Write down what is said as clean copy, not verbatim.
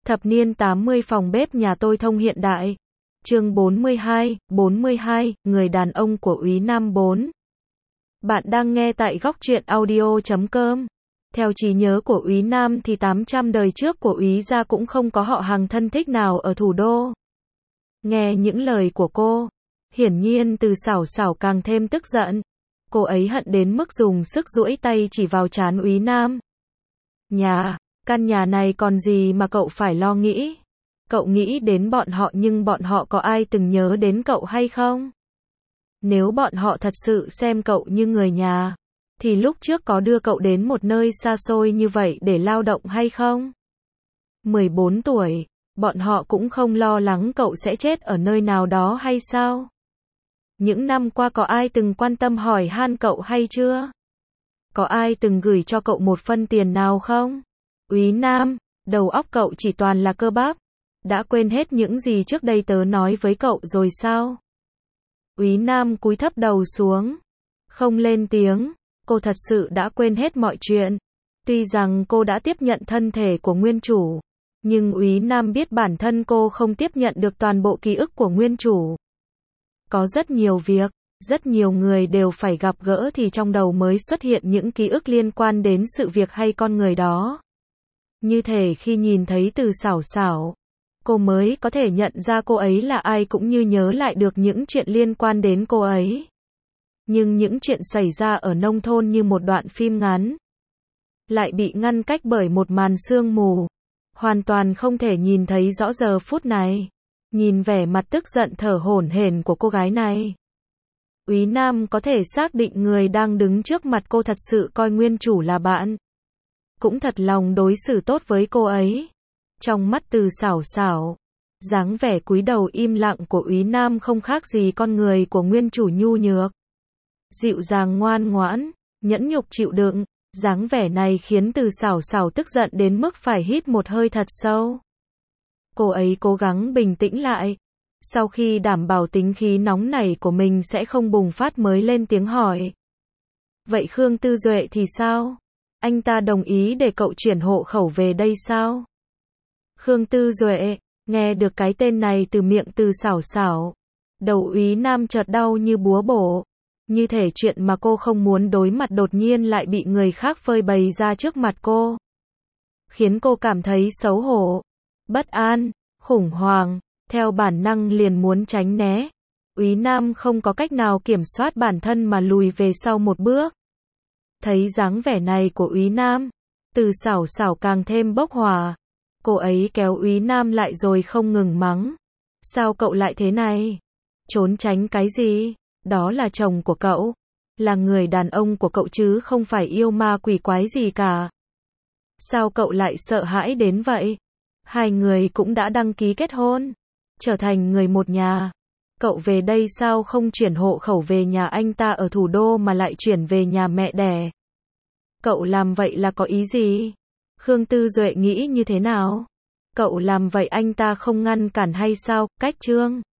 Thập niên 80 phòng bếp nhà tôi thông hiện đại. Chương 42, người đàn ông của Úy Nam 4. Bạn đang nghe tại góc truyện audio.com. Theo trí nhớ của Úy Nam thì 800 đời trước của Úy gia cũng không có họ hàng thân thích nào ở thủ đô. Nghe những lời của cô, hiển nhiên Từ Xảo Xảo càng thêm tức giận. Cô ấy hận đến mức dùng sức duỗi tay chỉ vào trán Úy Nam. Căn nhà này còn gì mà cậu phải lo nghĩ? Cậu nghĩ đến bọn họ nhưng bọn họ có ai từng nhớ đến cậu hay không? Nếu bọn họ thật sự xem cậu như người nhà, thì lúc trước có đưa cậu đến một nơi xa xôi như vậy để lao động hay không? 14 tuổi, bọn họ cũng không lo lắng cậu sẽ chết ở nơi nào đó hay sao? Những năm qua có ai từng quan tâm hỏi han cậu hay chưa? Có ai từng gửi cho cậu một phân tiền nào không? Úy Nam, đầu óc cậu chỉ toàn là cơ bắp. Đã quên hết những gì trước đây tớ nói với cậu rồi sao? Úy Nam cúi thấp đầu xuống, không lên tiếng. Cô thật sự đã quên hết mọi chuyện. Tuy rằng cô đã tiếp nhận thân thể của nguyên chủ, nhưng Úy Nam biết bản thân cô không tiếp nhận được toàn bộ ký ức của nguyên chủ. Có rất nhiều việc, rất nhiều người đều phải gặp gỡ thì trong đầu mới xuất hiện những ký ức liên quan đến sự việc hay con người đó. Như thể khi nhìn thấy Từ Xảo Xảo, cô mới có thể nhận ra cô ấy là ai cũng như nhớ lại được những chuyện liên quan đến cô ấy. Nhưng những chuyện xảy ra ở nông thôn như một đoạn phim ngắn, lại bị ngăn cách bởi một màn sương mù, hoàn toàn không thể nhìn thấy rõ giờ phút này. Nhìn vẻ mặt tức giận thở hổn hển của cô gái này, Úy Nam có thể xác định người đang đứng trước mặt cô thật sự coi nguyên chủ là bạn, cũng thật lòng đối xử tốt với cô ấy. Trong mắt Từ Xảo Xảo, dáng vẻ cúi đầu im lặng của Úy Nam không khác gì con người của nguyên chủ nhu nhược, dịu dàng ngoan ngoãn, nhẫn nhục chịu đựng. Dáng vẻ này khiến Từ Xảo Xảo tức giận đến mức phải hít một hơi thật sâu. Cô ấy cố gắng bình tĩnh lại. Sau khi đảm bảo tính khí nóng nảy của mình sẽ không bùng phát mới lên tiếng hỏi. Vậy Khương Tư Duệ thì sao? Anh ta đồng ý để cậu chuyển hộ khẩu về đây sao? Khương Tư Duệ, nghe được cái tên này từ miệng Từ Xảo Xảo, đầu Úy Nam chợt đau như búa bổ. Như thể chuyện mà cô không muốn đối mặt đột nhiên lại bị người khác phơi bày ra trước mặt cô, khiến cô cảm thấy xấu hổ, bất an, khủng hoảng, theo bản năng liền muốn tránh né. Úy Nam không có cách nào kiểm soát bản thân mà lùi về sau một bước. Thấy dáng vẻ này của Úy Nam, Từ Xảo Xảo càng thêm bốc hỏa. Cô ấy kéo Úy Nam lại rồi không ngừng mắng. Sao cậu lại thế này? Trốn tránh cái gì? Đó là chồng của cậu, là người đàn ông của cậu chứ không phải yêu ma quỷ quái gì cả. Sao cậu lại sợ hãi đến vậy? Hai người cũng đã đăng ký kết hôn, trở thành người một nhà. Cậu về đây sao không chuyển hộ khẩu về nhà anh ta ở thủ đô mà lại chuyển về nhà mẹ đẻ? Cậu làm vậy là có ý gì? Khương Tư Duệ nghĩ như thế nào? Cậu làm vậy anh ta không ngăn cản hay sao? Cách Trương